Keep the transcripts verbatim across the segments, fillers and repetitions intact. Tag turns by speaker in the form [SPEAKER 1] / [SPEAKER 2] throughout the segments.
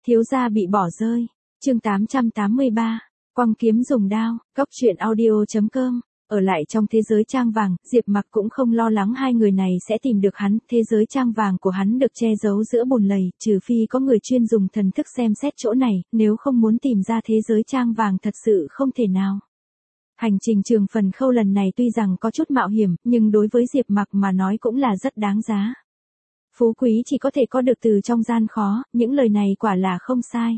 [SPEAKER 1] Thiếu gia bị bỏ rơi. Chương tám trăm tám mươi ba. Quăng kiếm dùng đao. Cốc truyện audio chấm com. Ở lại trong thế giới trang vàng, Diệp Mặc cũng không lo lắng hai người này sẽ tìm được hắn, thế giới trang vàng của hắn được che giấu giữa bùn lầy, trừ phi có người chuyên dùng thần thức xem xét chỗ này, nếu không muốn tìm ra thế giới trang vàng thật sự không thể nào. Hành trình Trường Phần Khâu lần này tuy rằng có chút mạo hiểm, nhưng đối với Diệp Mặc mà nói cũng là rất đáng giá. Phú quý chỉ có thể có được từ trong gian khó, những lời này quả là không sai.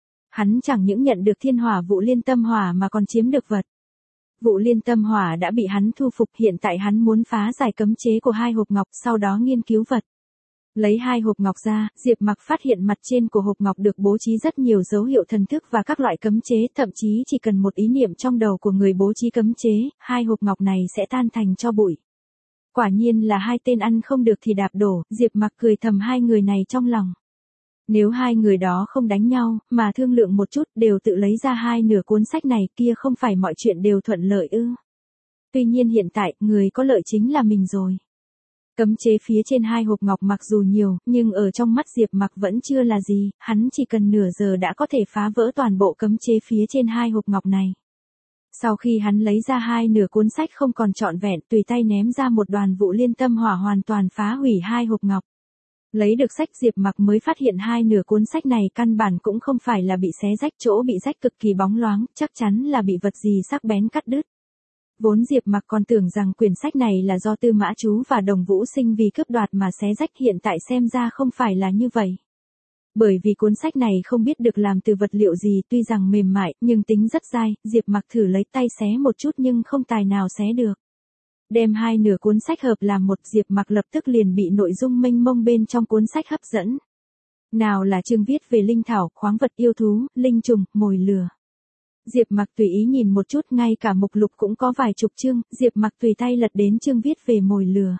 [SPEAKER 1] Hắn chẳng những nhận được thiên hỏa vụ liên tâm hỏa mà còn chiếm được vật. Vụ liên tâm hỏa đã bị hắn thu phục, hiện tại hắn muốn phá giải cấm chế của hai hộp ngọc, sau đó nghiên cứu vật. Lấy hai hộp ngọc ra, Diệp Mặc phát hiện mặt trên của hộp ngọc được bố trí rất nhiều dấu hiệu thần thức và các loại cấm chế, thậm chí chỉ cần một ý niệm trong đầu của người bố trí cấm chế, hai hộp ngọc này sẽ tan thành tro bụi. Quả nhiên là hai tên ăn không được thì đạp đổ, Diệp Mặc cười thầm hai người này trong lòng. Nếu hai người đó không đánh nhau, mà thương lượng một chút, đều tự lấy ra hai nửa cuốn sách này, kia không phải mọi chuyện đều thuận lợi ư? Tuy nhiên hiện tại, người có lợi chính là mình rồi. Cấm chế phía trên hai hộp ngọc mặc dù nhiều, nhưng ở trong mắt Diệp Mặc vẫn chưa là gì, hắn chỉ cần nửa giờ đã có thể phá vỡ toàn bộ cấm chế phía trên hai hộp ngọc này. Sau khi hắn lấy ra hai nửa cuốn sách không còn trọn vẹn, tùy tay ném ra một đoàn vụ liên tâm hỏa hoàn toàn phá hủy hai hộp ngọc. Lấy được sách, Diệp Mặc mới phát hiện hai nửa cuốn sách này căn bản cũng không phải là bị xé rách, chỗ bị rách cực kỳ bóng loáng, chắc chắn là bị vật gì sắc bén cắt đứt. Vốn Diệp Mặc còn tưởng rằng quyển sách này là do Tư Mã Chú và Đồng Vũ Sinh vì cướp đoạt mà xé rách, hiện tại xem ra không phải là như vậy. Bởi vì cuốn sách này không biết được làm từ vật liệu gì, tuy rằng mềm mại, nhưng tính rất dai, Diệp Mặc thử lấy tay xé một chút nhưng không tài nào xé được. Đem hai nửa cuốn sách hợp làm một, Diệp Mặc lập tức liền bị nội dung mênh mông bên trong cuốn sách hấp dẫn. Nào là chương viết về linh thảo, khoáng vật, yêu thú, linh trùng, mồi lửa. Diệp Mặc tùy ý nhìn một chút, ngay cả mục lục cũng có vài chục chương, Diệp Mặc tùy tay lật đến chương viết về mồi lửa.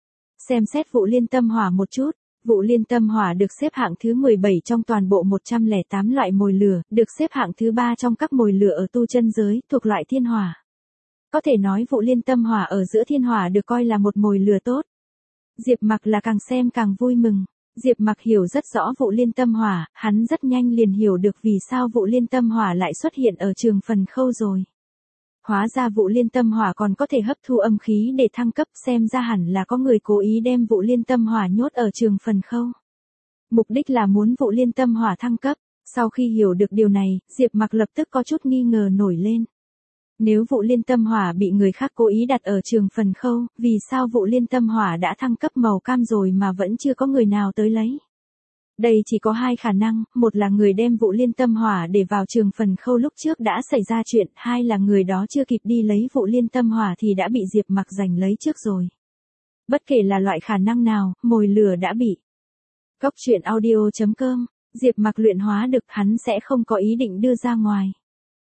[SPEAKER 1] Xem xét vụ liên tâm hỏa một chút, vụ liên tâm hỏa được xếp hạng thứ mười bảy trong toàn bộ một trăm lẻ tám loại mồi lửa, được xếp hạng thứ ba trong các mồi lửa ở tu chân giới, thuộc loại thiên hỏa. Có thể nói vụ liên tâm hỏa ở giữa thiên hỏa được coi là một mồi lửa tốt. Diệp Mặc là càng xem càng vui mừng. Diệp Mặc hiểu rất rõ vụ liên tâm hỏa, hắn rất nhanh liền hiểu được vì sao vụ liên tâm hỏa lại xuất hiện ở Trường Phần Khâu rồi. Hóa ra vụ liên tâm hỏa còn có thể hấp thu âm khí để thăng cấp, xem ra hẳn là có người cố ý đem vụ liên tâm hỏa nhốt ở Trường Phần Khâu. Mục đích là muốn vụ liên tâm hỏa thăng cấp. Sau khi hiểu được điều này, Diệp Mặc lập tức có chút nghi ngờ nổi lên. Nếu vụ liên tâm hỏa bị người khác cố ý đặt ở Trường Phần Khâu, vì sao vụ liên tâm hỏa đã thăng cấp màu cam rồi mà vẫn chưa có người nào tới lấy? Đây chỉ có hai khả năng, một là người đem vụ liên tâm hỏa để vào Trường Phần Khâu lúc trước đã xảy ra chuyện, hai là người đó chưa kịp đi lấy vụ liên tâm hỏa thì đã bị Diệp Mặc giành lấy trước rồi. Bất kể là loại khả năng nào, mồi lửa đã bị. Cốc truyện audio chấm com, Diệp Mặc luyện hóa được, hắn sẽ không có ý định đưa ra ngoài.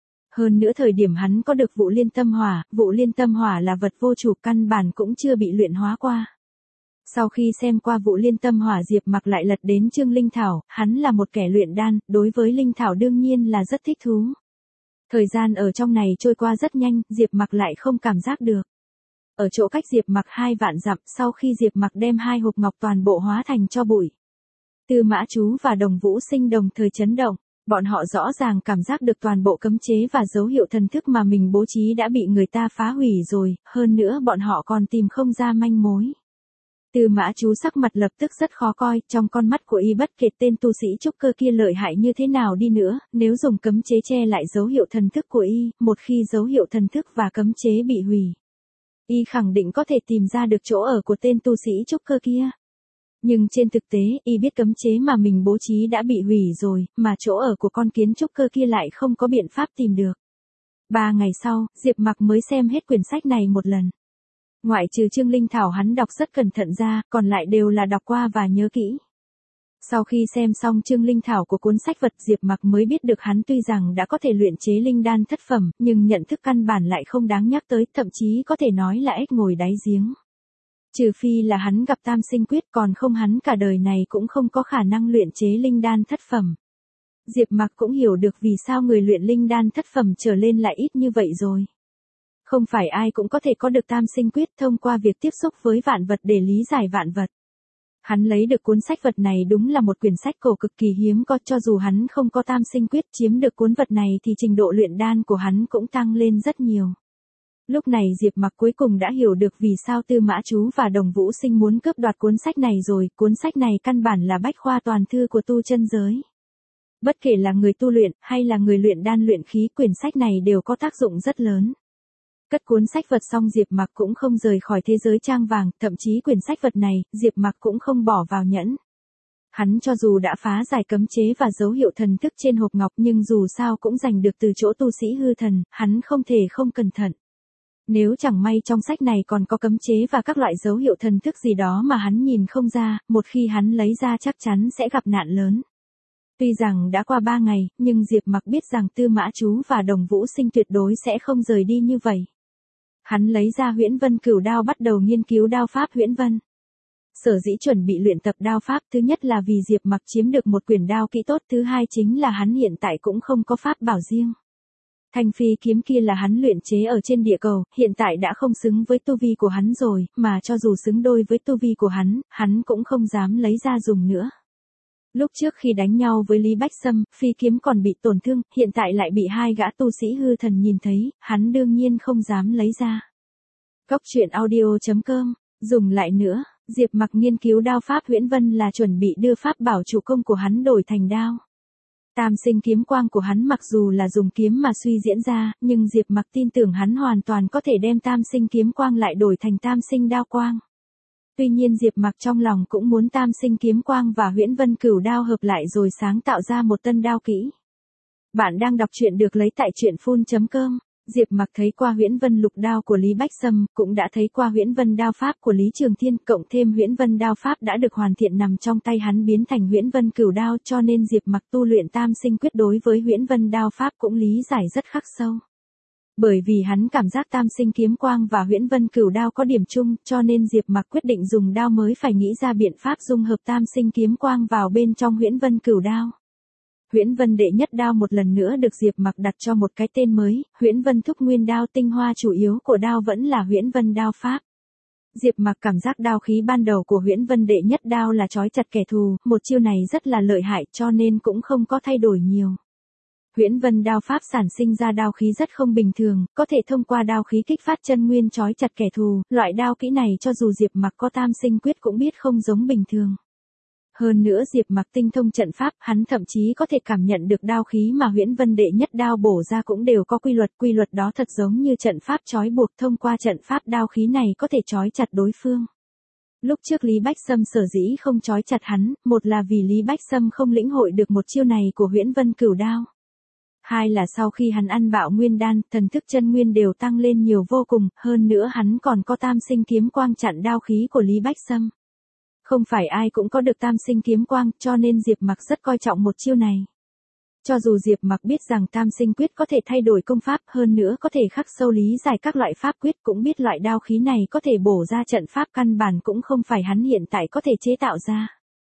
[SPEAKER 1] Hơn nữa thời điểm hắn có được vụ liên tâm hỏa, vụ liên tâm hỏa là vật vô chủ, căn bản cũng chưa bị luyện hóa qua. Sau khi xem qua vụ liên tâm hỏa, Diệp Mặc lại lật đến chương linh thảo, hắn là một kẻ luyện đan, đối với linh thảo đương nhiên là rất thích thú. Thời gian ở trong này trôi qua rất nhanh, Diệp Mặc lại không cảm giác được. Ở chỗ cách Diệp Mặc hai vạn dặm, sau khi Diệp Mặc đem hai hộp ngọc toàn bộ hóa thành tro bụi. Tư Mã Chú và Đồng Vũ Sinh đồng thời chấn động. Bọn họ rõ ràng cảm giác được toàn bộ cấm chế và dấu hiệu thần thức mà mình bố trí đã bị người ta phá hủy rồi, hơn nữa bọn họ còn tìm không ra manh mối. Tư Mã Chú sắc mặt lập tức rất khó coi, trong con mắt của y bất kể tên tu sĩ trúc cơ kia lợi hại như thế nào đi nữa, nếu dùng cấm chế che lại dấu hiệu thần thức của y, một khi dấu hiệu thần thức và cấm chế bị hủy, y khẳng định có thể tìm ra được chỗ ở của tên tu sĩ trúc cơ kia. Nhưng trên thực tế, y biết cấm chế mà mình bố trí đã bị hủy rồi, mà chỗ ở của con kiến trúc cơ kia lại không có biện pháp tìm được. Ba ngày sau, Diệp Mặc mới xem hết quyển sách này một lần. Ngoại trừ chương linh thảo hắn đọc rất cẩn thận ra, còn lại đều là đọc qua và nhớ kỹ. Sau khi xem xong chương linh thảo của cuốn sách vật, Diệp Mặc mới biết được hắn tuy rằng đã có thể luyện chế linh đan thất phẩm, nhưng nhận thức căn bản lại không đáng nhắc tới, thậm chí có thể nói là ếch ngồi đáy giếng. Trừ phi là hắn gặp tam sinh quyết, còn không hắn cả đời này cũng không có khả năng luyện chế linh đan thất phẩm. Diệp Mặc cũng hiểu được vì sao người luyện linh đan thất phẩm trở lên lại ít như vậy rồi. Không phải ai cũng có thể có được tam sinh quyết thông qua việc tiếp xúc với vạn vật để lý giải vạn vật. Hắn lấy được cuốn sách vật này đúng là một quyển sách cổ cực kỳ hiếm có, cho dù hắn không có tam sinh quyết chiếm được cuốn vật này thì trình độ luyện đan của hắn cũng tăng lên rất nhiều. Lúc này Diệp Mặc cuối cùng đã hiểu được vì sao Tư Mã Chú và Đồng Vũ Sinh muốn cướp đoạt cuốn sách này rồi, cuốn sách này căn bản là bách khoa toàn thư của tu chân giới. Bất kể là người tu luyện hay là người luyện đan luyện khí, quyển sách này đều có tác dụng rất lớn. Cất cuốn sách vật xong Diệp Mặc cũng không rời khỏi thế giới trang vàng, thậm chí quyển sách vật này, Diệp Mặc cũng không bỏ vào nhẫn. Hắn cho dù đã phá giải cấm chế và dấu hiệu thần thức trên hộp ngọc nhưng dù sao cũng giành được từ chỗ tu sĩ hư thần, hắn không thể không cẩn thận. Nếu chẳng may trong sách này còn có cấm chế và các loại dấu hiệu thần thức gì đó mà hắn nhìn không ra, một khi hắn lấy ra chắc chắn sẽ gặp nạn lớn. Tuy rằng đã qua ba ngày, nhưng Diệp Mặc biết rằng Tư Mã Chú và Đồng Vũ Sinh tuyệt đối sẽ không rời đi như vậy. Hắn lấy ra Huyễn Vân Cửu Đao bắt đầu nghiên cứu đao pháp Huyễn Vân. Sở dĩ chuẩn bị luyện tập đao pháp, thứ nhất là vì Diệp Mặc chiếm được một quyển đao kỹ tốt, thứ hai chính là hắn hiện tại cũng không có pháp bảo riêng. Thanh phi kiếm kia là hắn luyện chế ở trên địa cầu, hiện tại đã không xứng với tu vi của hắn rồi, mà cho dù xứng đôi với tu vi của hắn, hắn cũng không dám lấy ra dùng nữa. Lúc trước khi đánh nhau với Lý Bách Sâm, phi kiếm còn bị tổn thương, hiện tại lại bị hai gã tu sĩ hư thần nhìn thấy, hắn đương nhiên không dám lấy ra. Góc truyện audio chấm com, dùng lại nữa, Diệp Mặc nghiên cứu đao pháp Huyễn Vân là chuẩn bị đưa pháp bảo chủ công của hắn đổi thành đao. Tam sinh kiếm quang của hắn mặc dù là dùng kiếm mà suy diễn ra, nhưng Diệp Mặc tin tưởng hắn hoàn toàn có thể đem tam sinh kiếm quang lại đổi thành tam sinh đao quang. Tuy nhiên Diệp Mặc trong lòng cũng muốn tam sinh kiếm quang và Huyễn Vân Cửu Đao hợp lại rồi sáng tạo ra một tân đao kỹ. Bạn đang đọc truyện được lấy tại truyện phun chấm com. Diệp Mặc thấy qua Huyễn Vân Lục Đao của Lý Bách Sâm, cũng đã thấy qua Huyễn Vân Đao pháp của Lý Trường Thiên, cộng thêm Huyễn Vân Đao pháp đã được hoàn thiện nằm trong tay hắn biến thành Huyễn Vân Cửu Đao, cho nên Diệp Mặc tu luyện tam sinh quyết đối với Huyễn Vân Đao pháp cũng lý giải rất khắc sâu. Bởi vì hắn cảm giác tam sinh kiếm quang và Huyễn Vân Cửu Đao có điểm chung, cho nên Diệp Mặc quyết định dùng đao mới phải nghĩ ra biện pháp dung hợp tam sinh kiếm quang vào bên trong Huyễn Vân Cửu Đao. Huyễn Vân đệ nhất đao một lần nữa được Diệp Mặc đặt cho một cái tên mới, Huyễn Vân Thúc Nguyên Đao, tinh hoa chủ yếu của đao vẫn là Huyễn Vân Đao pháp. Diệp Mặc cảm giác đao khí ban đầu của Huyễn Vân đệ nhất đao là trói chặt kẻ thù, một chiêu này rất là lợi hại cho nên cũng không có thay đổi nhiều. Huyễn Vân Đao pháp sản sinh ra đao khí rất không bình thường, có thể thông qua đao khí kích phát chân nguyên trói chặt kẻ thù, loại đao kỹ này cho dù Diệp Mặc có tam sinh quyết cũng biết không giống bình thường. Hơn nữa Diệp Mặc tinh thông trận pháp, hắn thậm chí có thể cảm nhận được đao khí mà Huyễn Vân đệ nhất đao bổ ra cũng đều có quy luật, quy luật đó thật giống như trận pháp trói buộc, thông qua trận pháp đao khí này có thể trói chặt đối phương. Lúc trước Lý Bách Sâm sở dĩ không trói chặt hắn, một là vì Lý Bách Sâm không lĩnh hội được một chiêu này của Huyễn Vân Cửu Đao. Hai là sau khi hắn ăn bạo nguyên đan, thần thức chân nguyên đều tăng lên nhiều vô cùng, hơn nữa hắn còn có tam sinh kiếm quang chặn đao khí của Lý Bách Sâm. Không phải ai cũng có được tam sinh kiếm quang, cho nên Diệp Mặc rất coi trọng một chiêu này. Cho dù Diệp Mặc biết rằng tam sinh quyết có thể thay đổi công pháp, hơn nữa có thể khắc sâu lý giải các loại pháp quyết, cũng biết loại đao khí này có thể bổ ra trận pháp căn bản cũng không phải hắn hiện tại có thể chế tạo ra.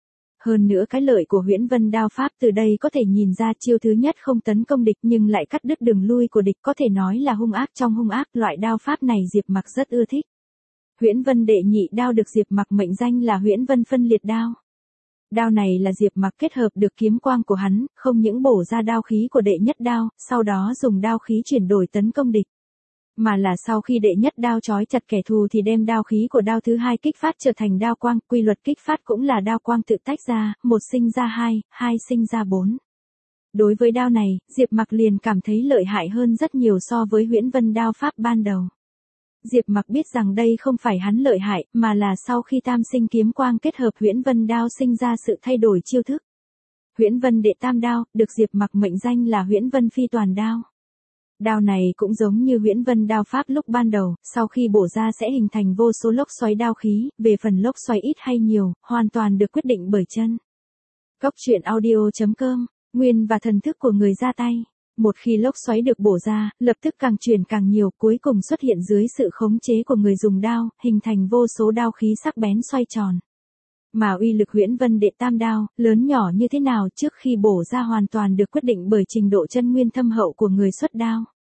[SPEAKER 1] Hơn nữa cái lợi của Huyễn Vân Đao pháp từ đây có thể nhìn ra, chiêu thứ nhất không tấn công địch nhưng lại cắt đứt đường lui của địch, có thể nói là hung ác trong hung ác, loại đao pháp này Diệp Mặc rất ưa thích. Huyễn Vân đệ nhị đao được Diệp Mặc mệnh danh là Huyễn Vân phân liệt đao. Đao này là Diệp Mặc kết hợp được kiếm quang của hắn, không những bổ ra đao khí của đệ nhất đao, sau đó dùng đao khí chuyển đổi tấn công địch. Mà là sau khi đệ nhất đao trói chặt kẻ thù thì đem đao khí của đao thứ hai kích phát trở thành đao quang, quy luật kích phát cũng là đao quang tự tách ra, một sinh ra hai, hai sinh ra bốn. Đối với đao này, Diệp Mặc liền cảm thấy lợi hại hơn rất nhiều so với Huyễn Vân Đao pháp ban đầu. Diệp Mặc biết rằng đây không phải hắn lợi hại, mà là sau khi tam sinh kiếm quang kết hợp Huyễn Vân Đao sinh ra sự thay đổi chiêu thức. Huyễn Vân đệ tam đao, được Diệp Mặc mệnh danh là Huyễn Vân phi toàn đao. Đao này cũng giống như Huyễn Vân Đao pháp lúc ban đầu, sau khi bổ ra sẽ hình thành vô số lốc xoáy đao khí, về phần lốc xoáy ít hay nhiều, hoàn toàn được quyết định bởi chân. Góc truyện audio chấm com, nguyên và thần thức của người ra tay. Một khi lốc xoáy được bổ ra, lập tức càng truyền càng nhiều, cuối cùng xuất hiện dưới sự khống chế của người dùng đao, hình thành vô số đao khí sắc bén xoay tròn. Mà uy lực Huyễn Vân đệ tam đao, lớn nhỏ như thế nào trước khi bổ ra hoàn toàn được quyết định bởi trình độ chân nguyên thâm hậu của người xuất đao.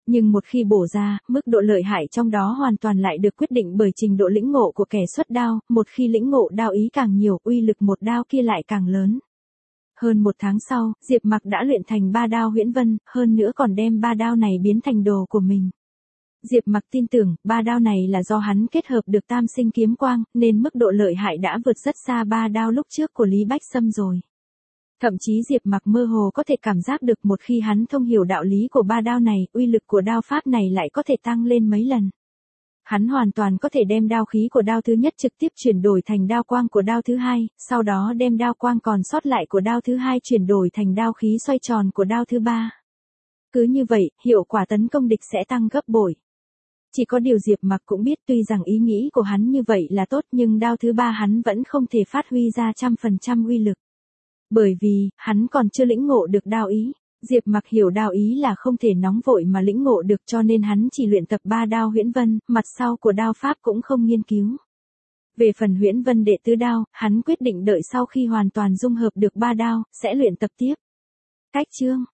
[SPEAKER 1] Nhưng một khi bổ ra, mức độ lợi hại trong đó hoàn toàn lại được quyết định bởi trình độ lĩnh ngộ của kẻ xuất đao, một khi lĩnh ngộ đao ý càng nhiều, uy lực một đao kia lại càng lớn. Hơn một tháng sau, Diệp Mặc đã luyện thành ba đao huyễn vân, hơn nữa còn đem ba đao này biến thành đồ của mình. Diệp Mặc tin tưởng, ba đao này là do hắn kết hợp được tam sinh kiếm quang, nên mức độ lợi hại đã vượt rất xa ba đao lúc trước của Lý Bách Sâm rồi. Thậm chí Diệp Mặc mơ hồ có thể cảm giác được một khi hắn thông hiểu đạo lý của ba đao này, uy lực của đao pháp này lại có thể tăng lên mấy lần. Hắn hoàn toàn có thể đem đao khí của đao thứ nhất trực tiếp chuyển đổi thành đao quang của đao thứ hai, sau đó đem đao quang còn sót lại của đao thứ hai chuyển đổi thành đao khí xoay tròn của đao thứ ba. Cứ như vậy, hiệu quả tấn công địch sẽ tăng gấp bội. Chỉ có điều Diệp Mặc cũng biết tuy rằng ý nghĩ của hắn như vậy là tốt nhưng đao thứ ba hắn vẫn không thể phát huy ra trăm phần trăm uy lực. Bởi vì, hắn còn chưa lĩnh ngộ được đao ý. Diệp Mặc hiểu đao ý là không thể nóng vội mà lĩnh ngộ được cho nên hắn chỉ luyện tập ba đao huyễn vân, mặt sau của đao pháp cũng không nghiên cứu. Về phần huyễn vân đệ tứ đao, hắn quyết định đợi sau khi hoàn toàn dung hợp được ba đao, sẽ luyện tập tiếp. Cách chương